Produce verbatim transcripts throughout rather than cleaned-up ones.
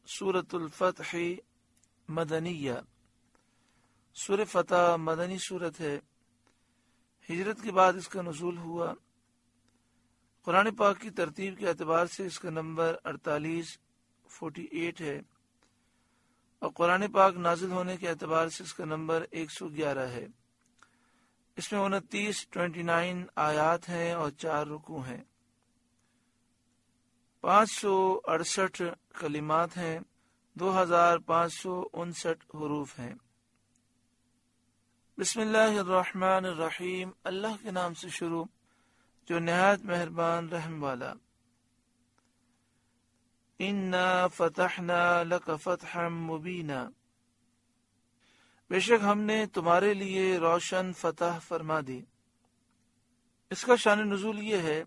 سورۃ الفتح مدنیہ، سورہ فتح مدنی صورت ہے، ہجرت کے بعد اس کا نزول ہوا۔ قرآن پاک کی ترتیب کے اعتبار سے اس کا نمبر اڑتالیس فورٹی ایٹ ہے، اور قرآن پاک نازل ہونے کے اعتبار سے اس کا نمبر ایک سو گیارہ ہے۔ اس میں انتیس ٹوینٹی نائن آیات ہیں اور چار رکوع ہیں، پانچ سو اڑسٹھ کلمات ہیں، دو ہزار پانچ سو انسٹھ حروف ہیں۔ بسم اللہ الرحمن الرحیم، اللہ کے نام سے شروع جو نہایت مہربان رحم والا۔ انا فتحنا لک فتحا مبینا، بے شک ہم نے تمہارے لیے روشن فتح فرما دی۔ اس کا شان نزول یہ ہے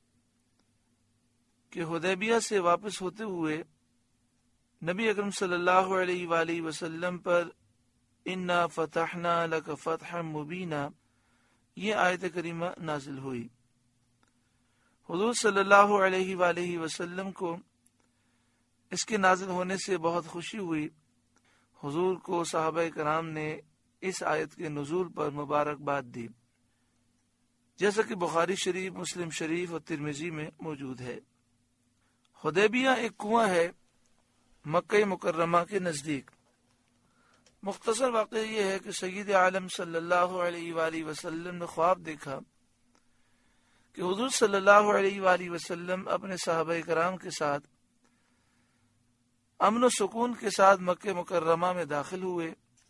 کہ حدیبیہ سے واپس ہوتے ہوئے نبی اکرم صلی اللہ علیہ وآلہ وسلم پر انا فتحنا لک فتحا مبینا یہ آیت کریمہ نازل ہوئی۔ حضور صلی اللہ علیہ وآلہ وسلم کو اس کے نازل ہونے سے بہت خوشی ہوئی۔ حضور کو صحابہ کرام نے اس آیت کے نزول پر مبارکباد دی، جیسا کہ بخاری شریف، مسلم شریف اور ترمذی میں موجود ہے۔ حدیبیہ ایک کنواں ہے مکہ مکرمہ کے نزدیک۔ مختصر واقعہ یہ ہے کہ سید عالم صلی اللہ علیہ وآلہ وسلم نے خواب دیکھا کہ حضور صلی اللہ علیہ وآلہ وسلم اپنے صحابہ کرام کے ساتھ امن و سکون کے ساتھ مکہ مکرمہ میں داخل ہوئے،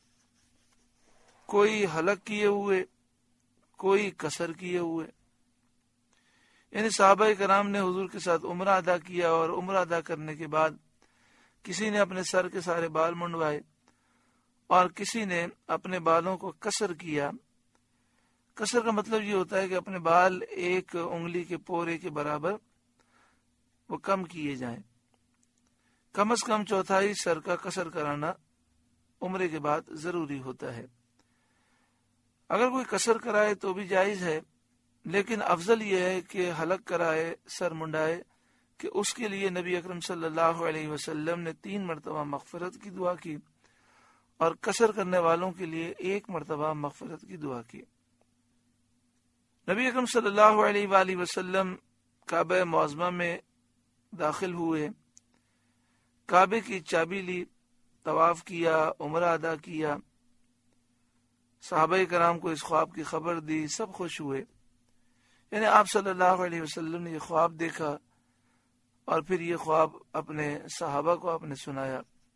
کوئی حلق کیے ہوئے، کوئی قصر کیے ہوئے، یعنی صحابہ کرام نے حضور کے ساتھ عمرہ ادا کیا، اور عمرہ ادا کرنے کے بعد کسی نے اپنے سر کے سارے بال منڈوائے اور کسی نے اپنے بالوں کو قصر کیا۔ قصر کا مطلب یہ ہوتا ہے کہ اپنے بال ایک انگلی کے پورے کے برابر وہ کم کیے جائیں، کم از کم چوتھائی سر کا قصر کرانا عمرے کے بعد ضروری ہوتا ہے۔ اگر کوئی قصر کرائے تو بھی جائز ہے، لیکن افضل یہ ہے کہ حلق کرائے، سر منڈائے، کہ اس کے لیے نبی اکرم صلی اللہ علیہ وسلم نے تین مرتبہ مغفرت کی دعا کی، اور قصر کرنے والوں کے لیے ایک مرتبہ مغفرت کی دعا کی۔ نبی اکرم صلی اللہ علیہ وآلہ وسلم کعبہ معظمہ میں داخل ہوئے، کعبے کی چابی لی، طواف کیا، عمرہ ادا کیا، صحابہ کرام کو اس خواب کی خبر دی، سب خوش ہوئے۔ یعنی آپ صلی اللہ علیہ وسلم نے یہ خواب دیکھا اور پھر یہ خواب اپنے صحابہ کو آپ نے سنایا۔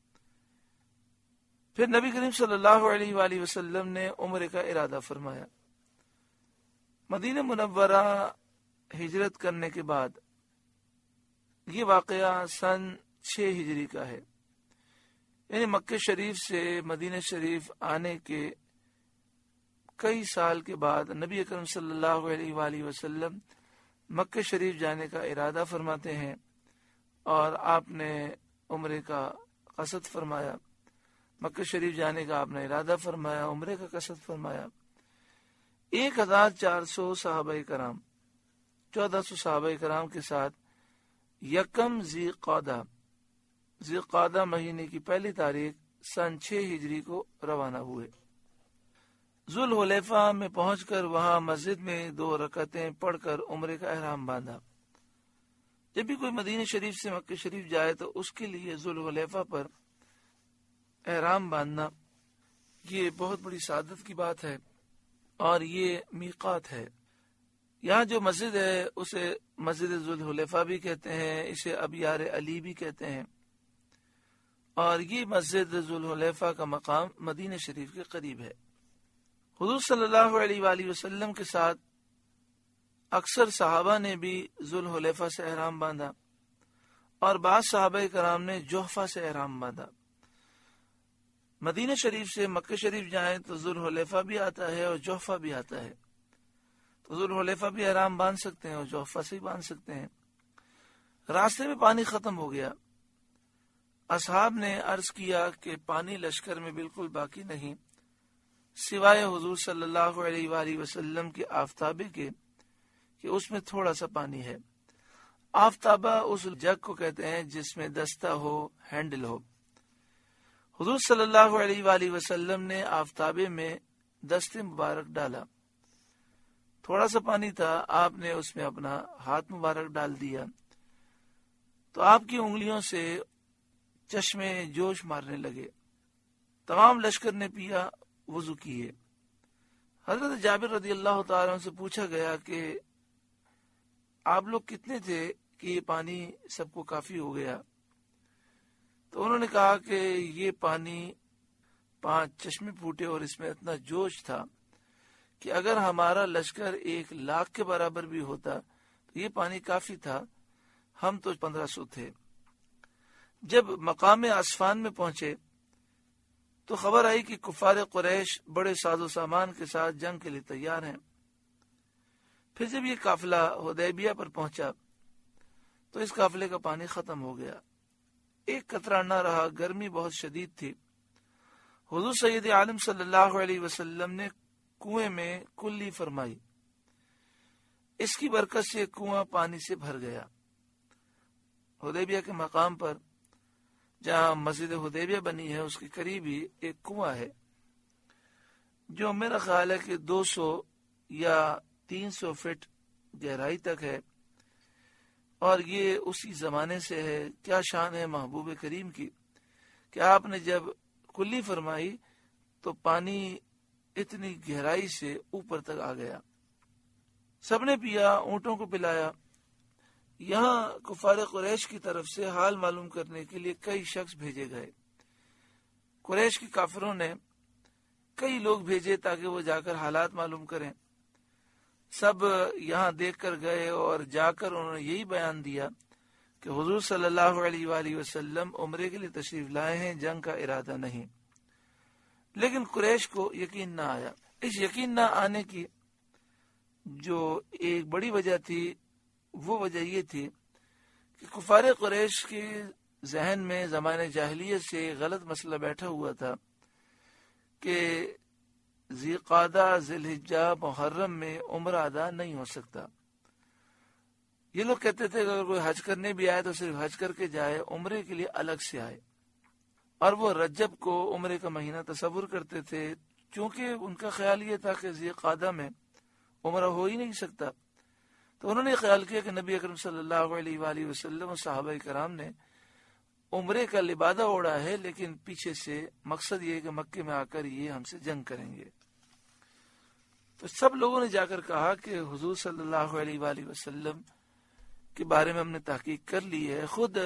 پھر نبی کریم صلی اللہ علیہ وآلہ وسلم نے عمرے کا ارادہ فرمایا۔ مدینہ منورہ ہجرت کرنے کے بعد یہ واقعہ سن چھ ہجری کا ہے، یعنی مکہ شریف سے مدینہ شریف آنے کے کئی سال کے بعد نبی اکرم صلی اللہ علیہ وآلہ وسلم مکہ شریف جانے کا ارادہ فرماتے ہیں، اور آپ نے عمرے کا قصد فرمایا۔ مکہ شریف جانے کا آپ نے ارادہ فرمایا، عمرے کا قصد فرمایا۔ ایک ہزار چار سو صحابہ کرام، چودہ سو صحابہ کرام کے ساتھ یکم ذی قعدہ ذی قعدہ مہینے کی پہلی تاریخ سن چھ ہجری کو روانہ ہوئے۔ ذوالحلیفہ میں پہنچ کر وہاں مسجد میں دو رکعتیں پڑھ کر عمرے کا احرام باندھا۔ جب بھی کوئی مدینہ شریف سے مکہ شریف جائے تو اس کے لیے ذوالحلیفہ پر احرام باندھنا یہ بہت بڑی سعادت کی بات ہے، اور یہ میقات ہے۔ یہاں جو مسجد ہے اسے مسجد ذوالحلیفہ بھی کہتے ہیں، اسے ابیار علی بھی کہتے ہیں، اور یہ مسجد ذوالحلیفہ کا مقام مدینہ شریف کے قریب ہے۔ حضور صلی اللہ علیہ وآلہ وسلم کے ساتھ اکثر صحابہ نے بھی ذوالحلیفہ سے احرام باندھا، اور بعض صحابہ کرام نے جحفہ سے احرام باندھا۔ مدینہ شریف سے مکہ شریف جائیں تو ذوالحلیفہ بھی آتا ہے اور جحفہ بھی آتا ہے، تو ذوالحلیفہ بھی احرام باندھ سکتے ہیں اور جحفہ سے بھی باندھ سکتے ہیں۔ راستے میں پانی ختم ہو گیا، اصحاب نے عرض کیا کہ پانی لشکر میں بالکل باقی نہیں سوائے حضور صلی اللہ علیہ وآلہ وسلم کے آفتابے کے، کہ اس میں تھوڑا سا پانی ہے۔ آفتابہ اس جگ کو کہتے ہیں جس میں دستہ ہو، ہینڈل ہو۔ حضور صلی اللہ علیہ وآلہ وسلم نے آفتابے میں دست مبارک ڈالا، تھوڑا سا پانی تھا، آپ نے اس میں اپنا ہاتھ مبارک ڈال دیا تو آپ کی انگلیوں سے چشمے جوش مارنے لگے۔ تمام لشکر نے پیا، وضو کیے۔ حضرت جابر رضی اللہ تعالیٰ عنہ سے پوچھا گیا کہ آپ لوگ کتنے تھے کہ یہ پانی سب کو کافی ہو گیا؟ تو انہوں نے کہا کہ یہ پانی پانچ چشمے پھوٹے اور اس میں اتنا جوش تھا کہ اگر ہمارا لشکر ایک لاکھ کے برابر بھی ہوتا تو یہ پانی کافی تھا، ہم تو پندرہ سو تھے۔ جب مقام اسفان میں پہنچے تو خبر آئی کہ کفار قریش بڑے ساز و سامان کے ساتھ جنگ کے لیے تیار ہیں۔ پھر جب یہ قافلہ حدیبیہ پر پہنچا تو اس قافلے کا پانی ختم ہو گیا، ایک قطرہ نہ رہا، گرمی بہت شدید تھی۔ حضور سید عالم صلی اللہ علیہ وسلم نے کنویں میں کلی فرمائی، اس کی برکت سے کنواں پانی سے بھر گیا۔ حدیبیہ کے مقام پر جہاں مسجد حدیبیہ بنی ہے اس کے قریب ہی ایک کنواں ہے جو میرا خیال ہے کہ دو سو یا تین سو فٹ گہرائی تک ہے، اور یہ اسی زمانے سے ہے۔ کیا شان ہے محبوب کریم کی کہ آپ نے جب کلی فرمائی تو پانی اتنی گہرائی سے اوپر تک آ گیا۔ سب نے پیا، اونٹوں کو پلایا۔ یہاں کفار قریش کی طرف سے حال معلوم کرنے کے لیے کئی شخص بھیجے گئے۔ قریش کے کافروں نے کئی لوگ بھیجے تاکہ وہ جا کر حالات معلوم کریں۔ سب یہاں دیکھ کر گئے اور جا کر انہوں نے یہی بیان دیا کہ حضور صلی اللہ علیہ وآلہ وسلم عمرے کے لیے تشریف لائے ہیں، جنگ کا ارادہ نہیں۔ لیکن قریش کو یقین نہ آیا۔ اس یقین نہ آنے کی جو ایک بڑی وجہ تھی وہ وجہ یہ تھی کہ کفار قریش کے ذہن میں زمانے جاہلیت سے غلط مسئلہ بیٹھا ہوا تھا کہ ذی قعدہ ذی الحجہ محرم میں عمرہ ادا نہیں ہو سکتا۔ یہ لوگ کہتے تھے کہ اگر کوئی حج کرنے بھی آئے تو صرف حج کر کے جائے، عمرے کے لیے الگ سے آئے، اور وہ رجب کو عمرے کا مہینہ تصور کرتے تھے، چونکہ ان کا خیال یہ تھا کہ ذی قعدہ میں عمرہ ہو ہی نہیں سکتا۔ تو انہوں نے خیال کیا کہ نبی اکرم صلی اللہ علیہ وآلہ وسلم اور صحابہ کرام نے عمرے کا لبادہ اوڑا ہے، لیکن پیچھے سے مقصد یہ ہے کہ مکے میں آ کر یہ ہم سے جنگ کریں گے۔ تو سب لوگوں نے جا کر کہا کہ حضور صلی اللہ علیہ وآلہ وسلم کے بارے میں ہم نے تحقیق کر لی ہے، خود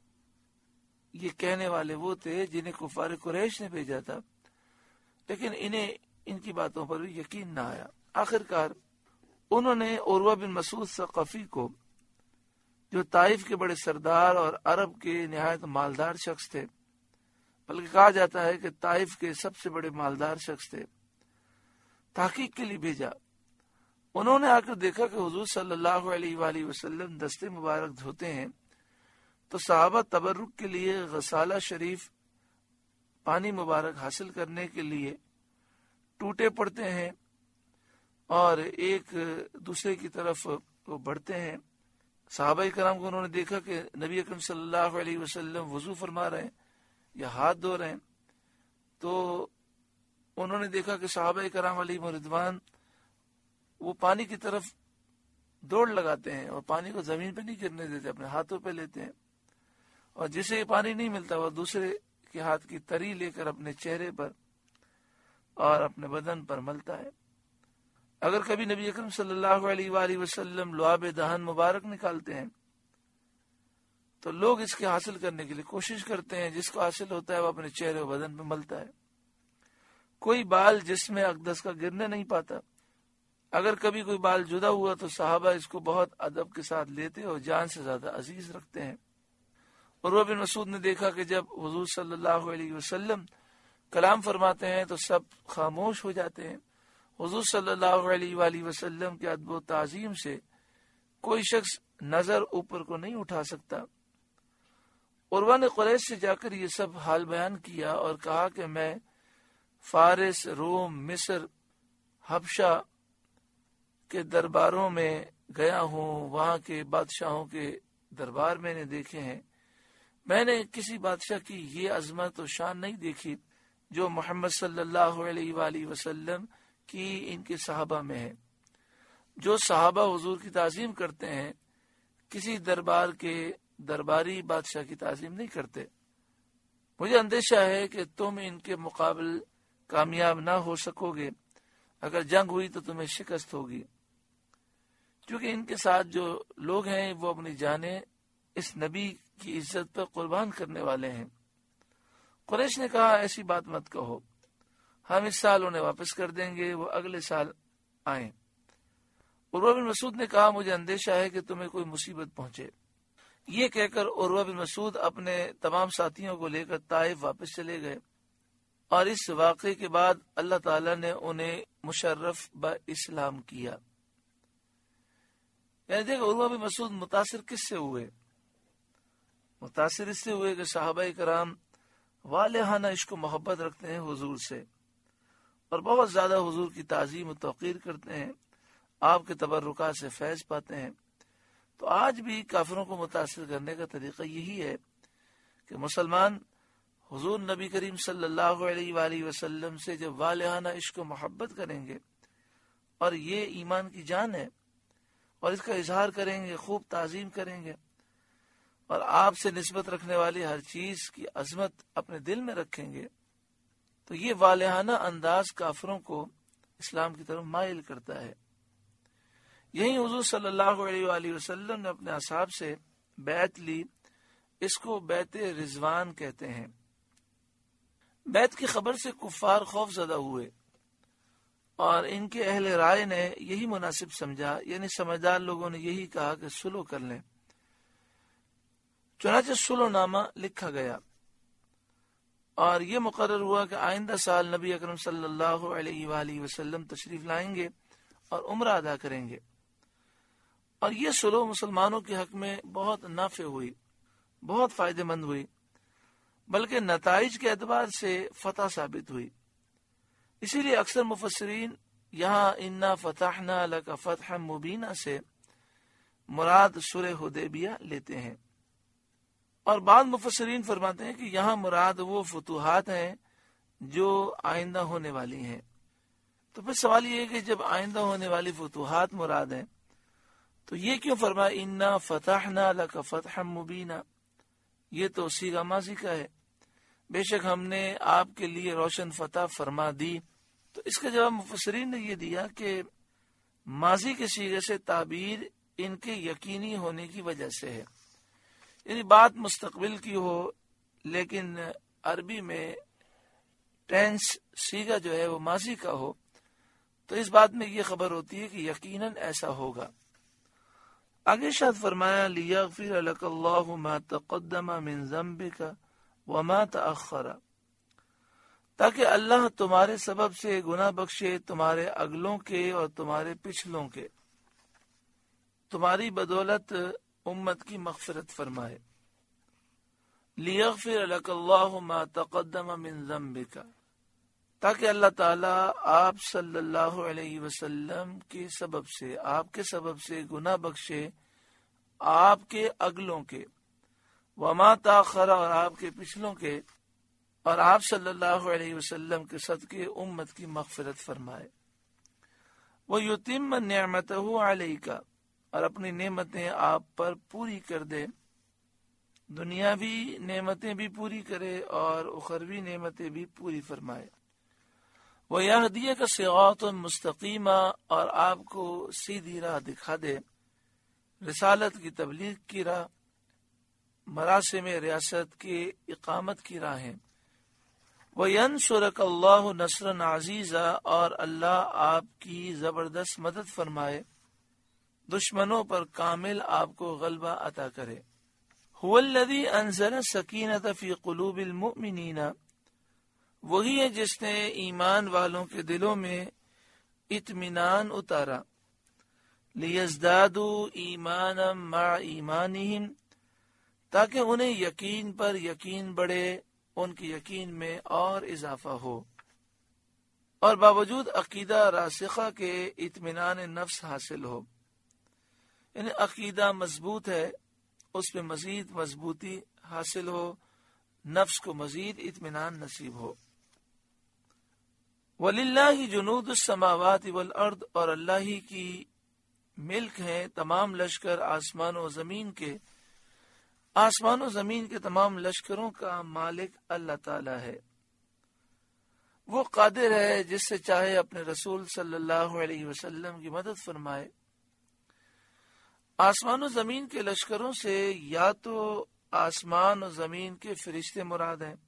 یہ کہنے والے وہ تھے جنہیں کفار قریش نے بھیجا تھا، لیکن انہیں ان کی باتوں پر بھی یقین نہ آیا۔ آخر کار انہوں نے عروہ بن مسعود ثقفی کو، جو طائف کے بڑے سردار اور عرب کے نہایت مالدار شخص تھے، بلکہ کہا جاتا ہے کہ طائف کے سب سے بڑے مالدار شخص تھے، تحقیق کے لیے بھیجا۔ انہوں نے آ کر دیکھا کہ حضور صلی اللہ علیہ وآلہ وسلم دستے مبارک دھوتے ہیں تو صحابہ تبرک کے لیے غسالہ شریف پانی مبارک حاصل کرنے کے لیے ٹوٹے پڑتے ہیں اور ایک دوسرے کی طرف وہ بڑھتے ہیں۔ صحابہ کرام کو انہوں نے دیکھا کہ نبی اکرم صلی اللہ علیہ وسلم وضو فرما رہے ہیں یا ہاتھ دھو رہے ہیں، تو انہوں نے دیکھا کہ صحابہ کرام علیہ رضوان وہ پانی کی طرف دوڑ لگاتے ہیں اور پانی کو زمین پہ نہیں گرنے دیتے، اپنے ہاتھوں پہ لیتے ہیں، اور جسے یہ پانی نہیں ملتا وہ دوسرے کے ہاتھ کی تری لے کر اپنے چہرے پر اور اپنے بدن پر ملتا ہے۔ اگر کبھی نبی اکرم صلی اللہ علیہ وآلہ وسلم لعاب دہن مبارک نکالتے ہیں تو لوگ اس کے حاصل کرنے کے لیے کوشش کرتے ہیں، جس کو حاصل ہوتا ہے وہ اپنے چہرے و بدن پہ ملتا ہے۔ کوئی بال جس میں اقدس کا گرنے نہیں پاتا۔ اگر کبھی کوئی بال جدا ہوا تو صحابہ اس کو بہت ادب کے ساتھ لیتے اور جان سے زیادہ عزیز رکھتے ہیں۔ عروہ بن مسعود نے دیکھا کہ جب حضور صلی اللہ علیہ وسلم کلام فرماتے ہیں تو سب خاموش ہو جاتے ہیں۔ حضور صلی اللہ علیہ وآلہ وسلم کے ادب و تعظیم سے کوئی شخص نظر اوپر کو نہیں اٹھا سکتا۔ عروہ نے قریش سے جا کر یہ سب حال بیان کیا اور کہا کہ میں فارس، روم، مصر، حبشہ کے درباروں میں گیا ہوں، وہاں کے بادشاہوں کے دربار میں نے دیکھے ہیں، میں نے کسی بادشاہ کی یہ عظمت و شان نہیں دیکھی جو محمد صلی اللہ علیہ وآلہ وسلم کی ان کے صحابہ میں ہے۔ جو صحابہ حضور کی تعظیم کرتے ہیں کسی دربار کے درباری بادشاہ کی تعظیم نہیں کرتے۔ مجھے اندیشہ ہے کہ تم ان کے مقابل کامیاب نہ ہو سکو گے، اگر جنگ ہوئی تو تمہیں شکست ہوگی، کیونکہ ان کے ساتھ جو لوگ ہیں وہ اپنی جانیں اس نبی کی عزت پر قربان کرنے والے ہیں۔ قریش نے کہا ایسی بات مت کہو، ہم اس سال انہیں واپس کر دیں گے، وہ اگلے سال آئیں۔ عروہ بن مسعود نے کہا مجھے اندیشہ ہے کہ تمہیں کوئی مصیبت پہنچے۔ یہ کہہ کر عروہ بن مسعود اپنے تمام ساتھیوں کو لے کر طائف واپس چلے گئے، اور اس واقعے کے بعد اللہ تعالیٰ نے انہیں مشرف با اسلام کیا۔ یعنی دیکھو عروہ بن مسعود متاثر کس سے ہوئے؟ متاثر اس سے ہوئے کہ صحابہ کرام والہانہ عشق و محبت رکھتے ہیں حضور سے، اور بہت زیادہ حضور کی تعظیم و توقیر کرتے ہیں، آپ کے تبرکات سے فیض پاتے ہیں۔ تو آج بھی کافروں کو متاثر کرنے کا طریقہ یہی ہے کہ مسلمان حضور نبی کریم صلی اللہ علیہ وآلہ وسلم سے جب والہانہ عشق و محبت کریں گے، اور یہ ایمان کی جان ہے، اور اس کا اظہار کریں گے، خوب تعظیم کریں گے، اور آپ سے نسبت رکھنے والی ہر چیز کی عظمت اپنے دل میں رکھیں گے، تو یہ والہانہ انداز کافروں کو اسلام کی طرف مائل کرتا ہے۔ یہی حضور صلی اللہ علیہ وآلہ وسلم نے اپنے اصحاب سے بیعت لی، اس کو بیعت رضوان کہتے ہیں۔ بیعت کی خبر سے کفار خوف زدہ ہوئے، اور ان کے اہل رائے نے یہی مناسب سمجھا، یعنی سمجھدار لوگوں نے یہی کہا کہ صلح کر لیں۔ چنانچہ صلح نامہ لکھا گیا، اور یہ مقرر ہوا کہ آئندہ سال نبی اکرم صلی اللہ علیہ وآلہ وسلم تشریف لائیں گے اور عمرہ ادا کریں گے، اور یہ صلح مسلمانوں کے حق میں بہت نافع ہوئی، بہت فائدہ مند ہوئی، بلکہ نتائج کے اعتبار سے فتح ثابت ہوئی۔ اسی لیے اکثر مفسرین یہاں انا فتحنا لک فتحا مبینا سے مراد صلح حدیبیہ لیتے ہیں، اور بعض مفسرین فرماتے ہیں کہ یہاں مراد وہ فتوحات ہیں جو آئندہ ہونے والی ہیں۔ تو پھر سوال یہ ہے کہ جب آئندہ ہونے والی فتوحات مراد ہیں تو یہ کیوں فرمایا انا فتحنا لک فتحا مبینا؟ یہ تو صیغہ ماضی کا ہے، بے شک ہم نے آپ کے لیے روشن فتح فرما دی۔ تو اس کا جواب مفسرین نے یہ دیا کہ ماضی کے صیغے سے تعبیر ان کے یقینی ہونے کی وجہ سے ہے، یعنی بات مستقبل کی ہو لیکن عربی میں ٹینس صیغہ جو ہے وہ ماضی کا ہو، تو اس بات میں یہ خبر ہوتی ہے کہ یقیناً ایسا ہوگا۔ آگے ارشاد فرمایا لیغفر لک اللہ ما تقدم من ذنبک وما تأخر، تاکہ اللہ تمہارے سبب سے گناہ بخشے تمہارے اگلوں کے اور تمہارے پچھلوں کے، تمہاری بدولت امت کی مغفرت فرمائے۔ لیغفر لک اللہ ما تقدم من ذنبک، تاکہ اللہ تعالیٰ آپ صلی اللہ علیہ وسلم کے سبب سے، آپ کے سبب سے گناہ بخشے آپ کے اگلوں کے، وما تاخر، اور آپ کے پچھلوں کے، اور آپ صلی اللہ علیہ وسلم کے صدقے امت کی مغفرت فرمائے۔ وَيُتِمَّ نِعْمَتَهُ عَلَيْكَ، اور اپنی نعمتیں آپ پر پوری کر دے، دنیاوی نعمتیں بھی پوری کرے اور اخروی نعمتیں بھی پوری فرمائے۔ وَيَهْدِيَكَ صِرَاطًا مُسْتَقِيمًا، اور آپ کو سیدھی راہ دکھا دے، رسالت کی تبلیغ کی راہ، مراسم ریاست کے اقامت کی راہیں۔ وَيَنْصُرَكَ اللَّهُ نَصْرًا عَزِيزًا، اور اللہ آپ کی زبردست مدد فرمائے، دشمنوں پر کامل آپ کو غلبہ عطا کرے۔ هُوَ الَّذِي أَنزَلَ السَّكِينَةَ فِي قُلُوبِ الْمُؤْمِنِينَ، وہی ہے جس نے ایمان والوں کے دلوں میں اطمینان اتارا، لِيَزْدَادُوا إِيمَانًا مَعَ إِيمَانِهِمْ، تاکہ انہیں یقین پر یقین بڑھے، ان کی یقین میں اور اضافہ ہو، اور باوجود عقیدہ راسخہ کے اطمینان نفس حاصل ہو، یعنی عقیدہ مضبوط ہے اس پہ مزید مضبوطی حاصل ہو، نفس کو مزید اطمینان نصیب ہو۔ وَلِلَّهِ جُنُودُ السَّمَاوَاتِ وَالْأَرْضِ، اور اللہ ہی کی ملک ہیں تمام لشکر آسمان و زمین کے، آسمان و زمین کے تمام لشکروں کا مالک اللہ تعالی ہے۔ وہ قادر ہے جس سے چاہے اپنے رسول صلی اللہ علیہ وسلم کی مدد فرمائے۔ آسمان و زمین کے لشکروں سے یا تو آسمان و زمین کے فرشتے مراد ہیں،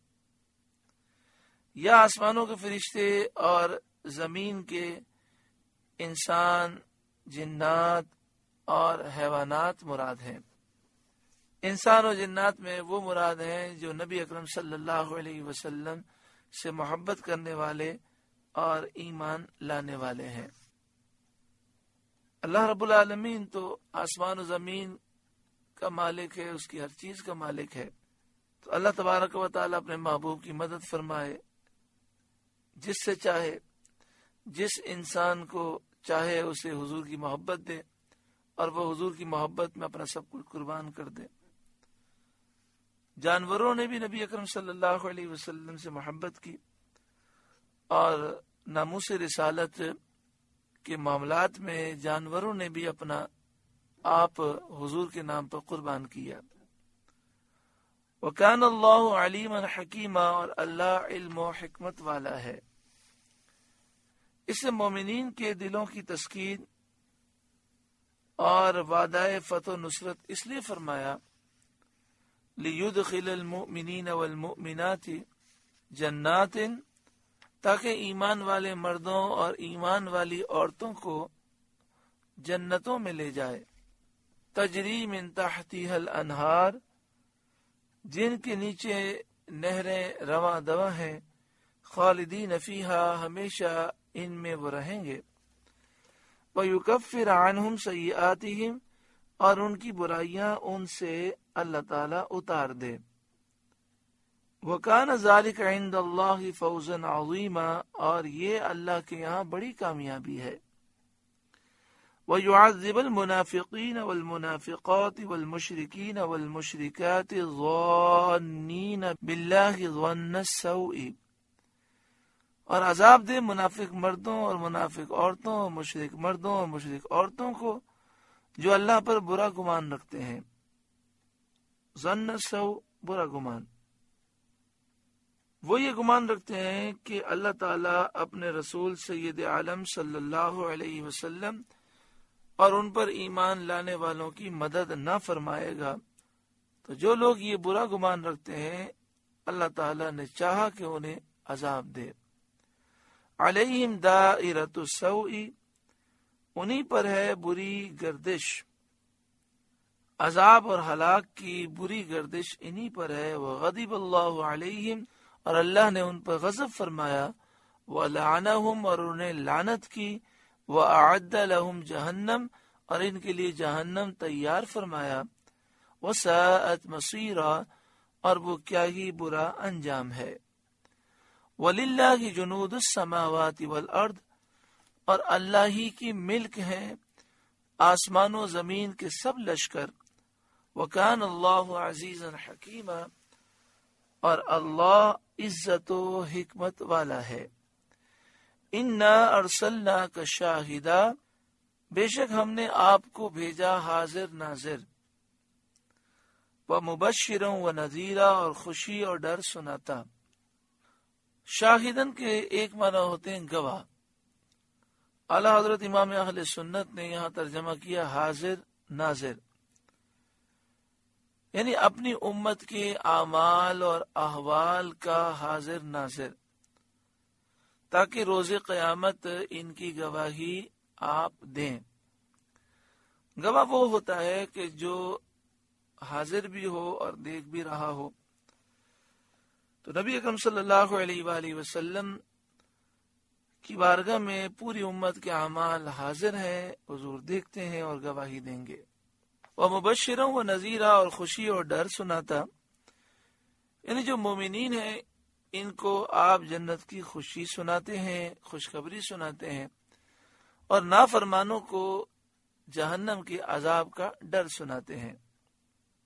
یا آسمانوں کے فرشتے اور زمین کے انسان، جنات اور حیوانات مراد ہیں۔ انسان و جنات میں وہ مراد ہیں جو نبی اکرم صلی اللہ علیہ وسلم سے محبت کرنے والے اور ایمان لانے والے ہیں۔ اللہ رب العالمین تو آسمان و زمین کا مالک ہے، اس کی ہر چیز کا مالک ہے، تو اللہ تبارک و تعالی اپنے محبوب کی مدد فرمائے، جس سے چاہے، جس انسان کو چاہے اسے حضور کی محبت دے، اور وہ حضور کی محبت میں اپنا سب کچھ قربان کر دے۔ جانوروں نے بھی نبی اکرم صلی اللہ علیہ وسلم سے محبت کی، اور ناموس رسالت کے معاملات میں جانوروں نے بھی اپنا آپ حضور کے نام پر قربان کیا۔ وَكَانَ اللَّهُ عَلِيمًا حَكِيمًا، اور اللہ علم و حکمت والا ہے۔ اس سے مومنین کے دلوں کی تسکین اور وعدہ فتح و نصرت اس لیے فرمایا، لِيُدْخِلَ الْمُؤْمِنِينَ وَالْمُؤْمِنَاتِ جنات، تاکہ ایمان والے مردوں اور ایمان والی عورتوں کو جنتوں میں لے جائے، تجری من تحتها الانہار، جن کے نیچے نہریں رواں دواں ہیں، خالدین فیہا، ہمیشہ ان میں وہ رہیں گے، وَيُكَفِّرْ عَنْهُمْ سَيِّئَاتِهِمْ، اور ان کی برائیاں ان سے اللہ تعالی اتار دے۔ وَكَانَ ذَلِكَ عِنْدَ اللَّهِ فَوْزًا عَظِيمًا، اور یہ اللہ کے یہاں بڑی کامیابی ہے۔ وَيُعَذِّبَ الْمُنَافِقِينَ وَالْمُنَافِقَاتِ وَالْمُشْرِكِينَ وَالْمُشْرِكَاتِ الظَّانِّينَ بِاللَّهِ ظَنَّ السَّوْءِ، اور عذاب دے منافق مردوں اور منافق عورتوں، اور مشرک مردوں اور مشرک عورتوں کو جو اللہ پر برا گمان رکھتے ہیں۔ ظن السوء، برا گمان، وہ یہ گمان رکھتے ہیں کہ اللہ تعالیٰ اپنے رسول سید عالم صلی اللہ علیہ وسلم اور ان پر ایمان لانے والوں کی مدد نہ فرمائے گا۔ تو جو لوگ یہ برا گمان رکھتے ہیں، اللہ تعالیٰ نے چاہا کہ انہیں عذاب دے۔ علیہم دائرۃ السوء، انہی پر ہے بری گردش، عذاب اور ہلاک کی بری گردش انہی پر ہے۔ وغضب اللہ علیہم، اور اللہ نے ان پر غضب فرمایا۔ وَلَعَنَهُمْ، اور انہیں لعنت کی۔ وَأَعَدَّ لَهُمْ جہنم، اور ان کے لیے جہنم تیار فرمایا۔ وَسَاءَتْ مَصِيرًا، اور وہ کیا ہی برا انجام ہے۔ وَلِلَّهِ جُنُودُ السَّمَاوَاتِ وَالْأَرْضِ، اور اللہ ہی کی ملک ہیں آسمان و زمین کے سب لشکر۔ وَكَانَ اللَّهُ عَزِيزًا حَكِيمًا، اور اللہ عزت و حکمت والا ہے۔ اِنَّا أَرْسَلْنَاكَ شَاهِدًا، بے شک ہم نے آپ کو بھیجا حاضر ناظر، وَمُبَشِّرًا وَنَذِيرًا، اور خوشی اور ڈر سناتا۔ شاہدن کے ایک معنی ہوتے ہیں گواہ۔ اعلیٰ حضرت امام اہل سنت نے یہاں ترجمہ کیا حاضر ناظر، یعنی اپنی امت کے اعمال اور احوال کا حاضر ناظر، تاکہ روز قیامت ان کی گواہی آپ دیں۔ گواہ وہ ہوتا ہے کہ جو حاضر بھی ہو اور دیکھ بھی رہا ہو۔ تو نبی اکرم صلی اللہ علیہ وآلہ وسلم کی بارگاہ میں پوری امت کے اعمال حاضر ہیں، حضور دیکھتے ہیں اور گواہی دیں گے۔ وَمُبَشِّرًا وَنَذِيرًا، اور خوشی اور ڈر سناتا، یعنی جو مومنین ہیں ان کو آپ جنت کی خوشی سناتے ہیں، خوشخبری سناتے ہیں، اور نافرمانوں کو جہنم کے عذاب کا ڈر سناتے ہیں۔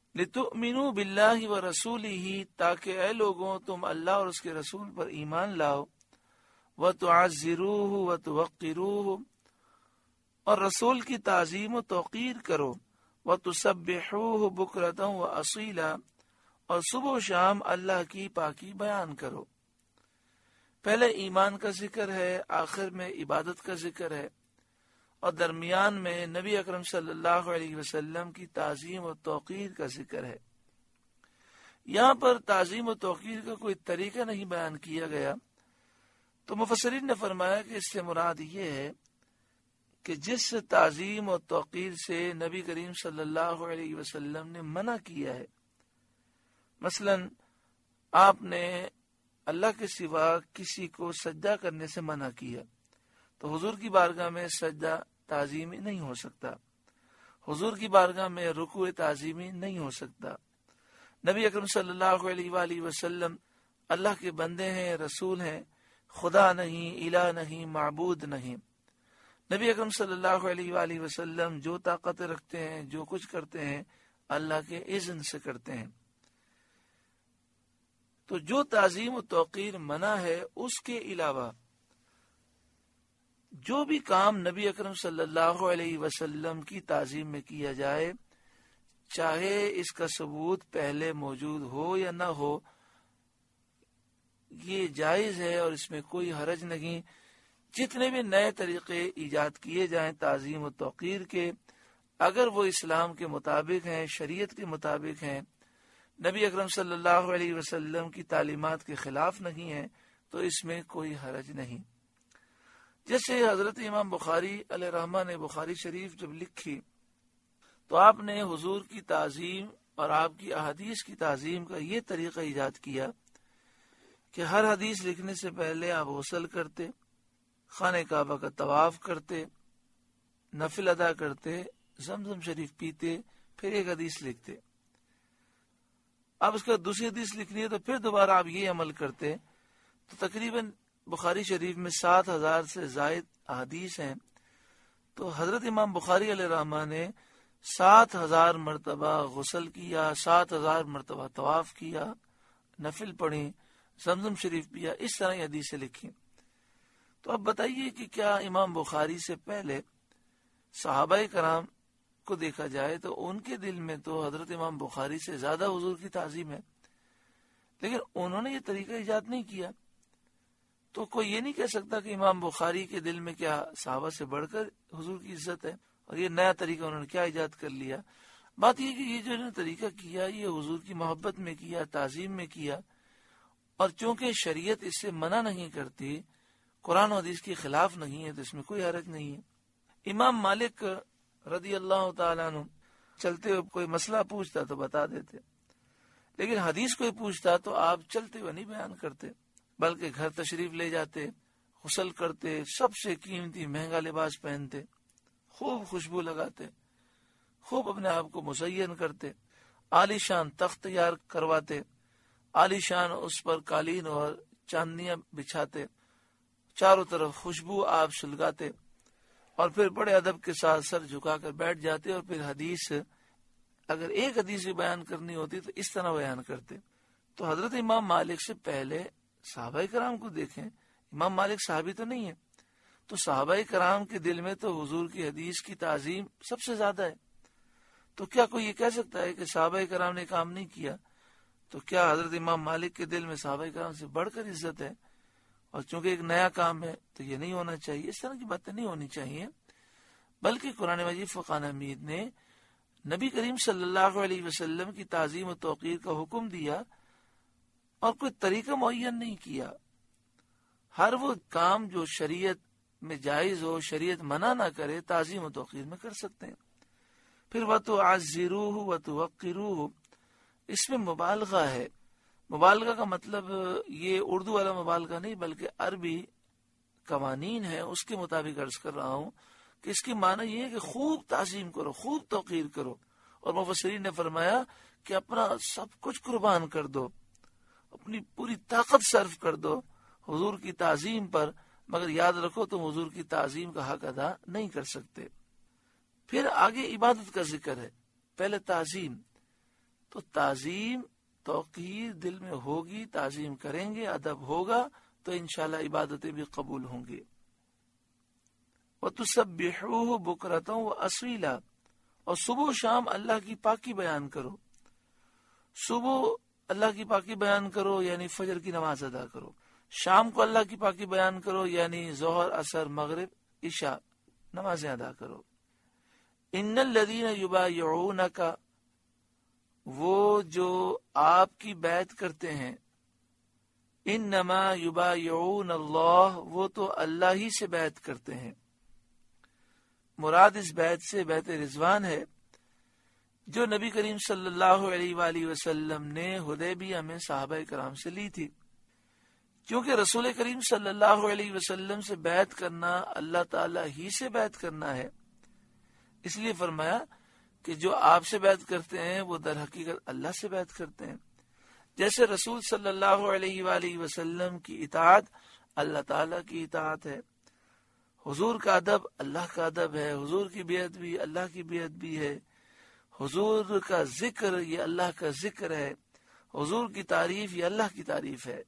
لِتُؤْمِنُوا بِاللَّهِ وَرَسُولِهِ، تاکہ اے لوگوں تم اللہ اور اس کے رسول پر ایمان لاؤ، وَتُعَزِّرُوهُ وَتُوَقِّرُوهُ، اور رسول کی تعظیم و توقیر کرو، وَتُسَبِّحُوهُ بُكْرَةً وَأَصِيلًا، اور صبح و شام اللہ کی پاکی بیان کرو۔ پہلے ایمان کا ذکر ہے، آخر میں عبادت کا ذکر ہے، اور درمیان میں نبی اکرم صلی اللہ علیہ وسلم کی تعظیم و توقیر کا ذکر ہے۔ یہاں پر تعظیم و توقیر کا کوئی طریقہ نہیں بیان کیا گیا، تو مفسرین نے فرمایا کہ اس سے مراد یہ ہے کہ جس تعظیم و توقیر سے نبی کریم صلی اللہ علیہ وسلم نے منع کیا ہے، مثلا آپ نے اللہ کے سوا کسی کو سجدہ کرنے سے منع کیا، تو حضور کی بارگاہ میں سجدہ تعظیمی نہیں ہو سکتا، حضور کی بارگاہ میں رکوع تعظیمی نہیں ہو سکتا۔ نبی اکرم صلی اللہ علیہ وآلہ وسلم اللہ کے بندے ہیں، رسول ہیں، خدا نہیں، الہ نہیں، معبود نہیں۔ نبی اکرم صلی اللہ علیہ وآلہ وسلم جو طاقت رکھتے ہیں، جو کچھ کرتے ہیں، اللہ کے اذن سے کرتے ہیں۔ تو جو تعظیم و توقیر منع ہے، اس کے علاوہ جو بھی کام نبی اکرم صلی اللہ علیہ وسلم کی تعظیم میں کیا جائے، چاہے اس کا ثبوت پہلے موجود ہو یا نہ ہو، یہ جائز ہے اور اس میں کوئی حرج نہیں۔ جتنے بھی نئے طریقے ایجاد کیے جائیں تعظیم و توقیر کے، اگر وہ اسلام کے مطابق ہیں، شریعت کے مطابق ہیں، نبی اکرم صلی اللہ علیہ وسلم کی تعلیمات کے خلاف نہیں ہیں، تو اس میں کوئی حرج نہیں۔ جیسے حضرت امام بخاری علیہ رحمہ نے بخاری شریف جب لکھی تو آپ نے حضور کی تعظیم اور آپ کی احادیث کی تعظیم کا یہ طریقہ ایجاد کیا کہ ہر حدیث لکھنے سے پہلے آپ غسل کرتے، خانہ کعبہ کا طواف کرتے، نفل ادا کرتے، زمزم شریف پیتے، پھر ایک حدیث لکھتے۔ اب اس کا دوسری حدیث لکھنی ہے تو پھر دوبارہ آپ یہ عمل کرتے، تو تقریباً بخاری شریف میں سات ہزار سے زائد احادیث ہیں۔ تو حضرت امام بخاری علیہ رحمہ نے سات ہزار مرتبہ غسل کیا، سات ہزار مرتبہ طواف کیا، نفل پڑھی، زمزم شریف پیا، اس طرح یہ حدیثیں لکھی۔ تو اب بتائیے کہ کیا امام بخاری سے پہلے صحابہ کرام کو دیکھا جائے تو ان کے دل میں تو حضرت امام بخاری سے زیادہ حضور کی تعظیم ہے، لیکن انہوں نے یہ طریقہ ایجاد نہیں کیا، تو کوئی یہ نہیں کہہ سکتا کہ امام بخاری کے دل میں کیا صحابہ سے بڑھ کر حضور کی عزت ہے اور یہ نیا طریقہ انہوں نے کیا ایجاد کر لیا۔ بات یہ کہ یہ جو انہوں نے طریقہ کیا یہ حضور کی محبت میں کیا، تعظیم میں کیا، اور چونکہ شریعت اس سے منع نہیں کرتی، قرآن و حدیث کے خلاف نہیں ہے، تو اس میں کوئی حرج نہیں ہے۔ امام مالک رضی اللہ تعالیٰ عنہ چلتے ہوئے کوئی مسئلہ پوچھتا تو بتا دیتے، لیکن حدیث کوئی پوچھتا تو آپ چلتے ہوئے نہیں بیان کرتے، بلکہ گھر تشریف لے جاتے، غسل کرتے، سب سے قیمتی مہنگا لباس پہنتے، خوب خوشبو لگاتے، خوب اپنے آپ کو مزین کرتے، عالی شان تخت تیار کرواتے، عالی شان اس پر قالین اور چاندنیاں بچھاتے، چاروں طرف خوشبو آپ سلگاتے، اور پھر بڑے ادب کے ساتھ سر جھکا کر بیٹھ جاتے، اور پھر حدیث اگر ایک حدیث بھی بیان کرنی ہوتی تو اس طرح بیان کرتے۔ تو حضرت امام مالک سے پہلے صحابہ کرام کو دیکھیں، امام مالک صحابی تو نہیں ہے، تو صحابہ کرام کے دل میں تو حضور کی حدیث کی تعظیم سب سے زیادہ ہے۔ تو کیا کوئی یہ کہہ سکتا ہے کہ صحابہ کرام نے کام نہیں کیا؟ تو کیا حضرت امام مالک کے دل میں صحابہ کرام سے بڑھ کر عزت ہے؟ اور چونکہ ایک نیا کام ہے تو یہ نہیں ہونا چاہیے، اس طرح کی باتیں نہیں ہونی چاہیے، بلکہ قرآن مجید فرقان حمید نے نبی کریم صلی اللہ علیہ وسلم کی تعظیم و توقیر کا حکم دیا اور کوئی طریقہ معین نہیں کیا۔ ہر وہ کام جو شریعت میں جائز ہو، شریعت منع نہ کرے، تعظیم و توقیر میں کر سکتے ہیں۔ پھر وَتُعَزِّرُوهُ وَتُوَقِّرُوهُ، اس میں مبالغہ ہے۔ مبالغہ کا مطلب یہ اردو والا مبالغہ نہیں بلکہ عربی قوانین ہے، اس کے مطابق عرض کر رہا ہوں کہ اس کی معنی یہ ہے کہ خوب تعظیم کرو، خوب توقیر کرو، اور مفسرین نے فرمایا کہ اپنا سب کچھ قربان کر دو، اپنی پوری طاقت صرف کر دو حضور کی تعظیم پر، مگر یاد رکھو تم حضور کی تعظیم کا حق ادا نہیں کر سکتے۔ پھر آگے عبادت کا ذکر ہے، پہلے تعظیم، تو تعظیم توقیر دل میں ہوگی، تعظیم کریں گے، ادب ہوگا تو انشاءاللہ عبادتیں بھی قبول ہوں گی۔ وَتُسَبِّحُوهُ بُكْرَةً وَأَصِيلًا، اور صبح و شام اللہ کی پاکی بیان کرو۔ صبح اللہ کی پاکی بیان کرو یعنی فجر کی نماز ادا کرو، شام کو اللہ کی پاکی بیان کرو یعنی ظہر، عصر، مغرب، عشاء نمازیں ادا کرو۔ ان الذین یبایعونک، وہ جو آپ کی بیعت کرتے ہیں، انما یبایعون اللہ، وہ تو اللہ ہی سے بیعت کرتے ہیں۔ مراد اس بیعت سے بیعت رضوان ہے جو نبی کریم صلی اللہ علیہ وآلہ وسلم نے حدیبیہ میں صحابہ کرام سے لی تھی۔ کیونکہ رسول کریم صلی اللہ علیہ وسلم سے بیعت کرنا اللہ تعالی ہی سے بیعت کرنا ہے، اس لیے فرمایا کہ جو آپ سے بیعت کرتے ہیں وہ در حقیقت اللہ سے بیعت کرتے ہیں۔ جیسے رسول صلی اللہ علیہ وآلہ وسلم کی اطاعت اللہ تعالی کی اطاعت ہے، حضور کا ادب اللہ کا ادب ہے، حضور کی بیعت بھی اللہ کی بیعت بھی ہے، حضور کا ذکر یہ اللہ کا ذکر ہے، حضور کی تعریف یہ اللہ کی تعریف ہے۔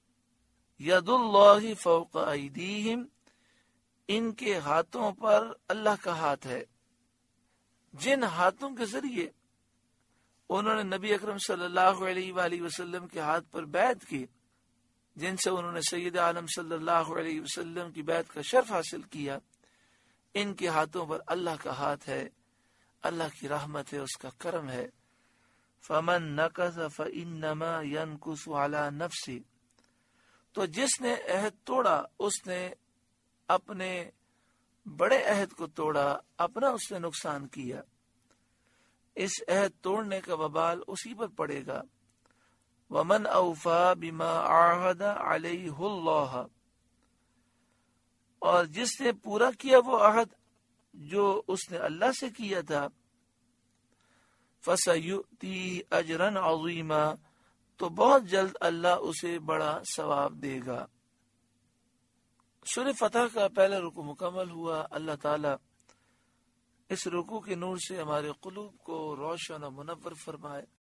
ید اللہ فوق ایدیہم، ان کے ہاتھوں پر اللہ کا ہاتھ ہے۔ جن ہاتھوں کے ذریعے انہوں نے نبی اکرم صلی اللہ علیہ وآلہ وسلم کے ہاتھ پر بیعت کی، جن سے انہوں نے سید عالم صلی اللہ علیہ وسلم کی بیعت کا شرف حاصل کیا، ان کے ہاتھوں پر اللہ کا ہاتھ ہے، اللہ کی رحمت ہے، اس کا کرم ہے۔ فمن نقض فانما ينقص على نفسه، تو جس نے عہد توڑا اس نے اپنے بڑے عہد کو توڑا، اپنا اس نے نقصان کیا، اس عہد توڑنے کا وبال اسی پر پڑے گا۔ ومن اوفا بما عاہد علیہ اللہ، اور جس نے پورا کیا وہ عہد جو اس نے اللہ سے کیا تھا، فَسَيُؤْتِيهِ أَجْرًا عَظِيمًا، تو بہت جلد اللہ اسے بڑا ثواب دے گا۔ سورہ فتح کا پہلا رکوع مکمل ہوا۔ اللہ تعالی اس رکوع کے نور سے ہمارے قلوب کو روشن و منور فرمائے۔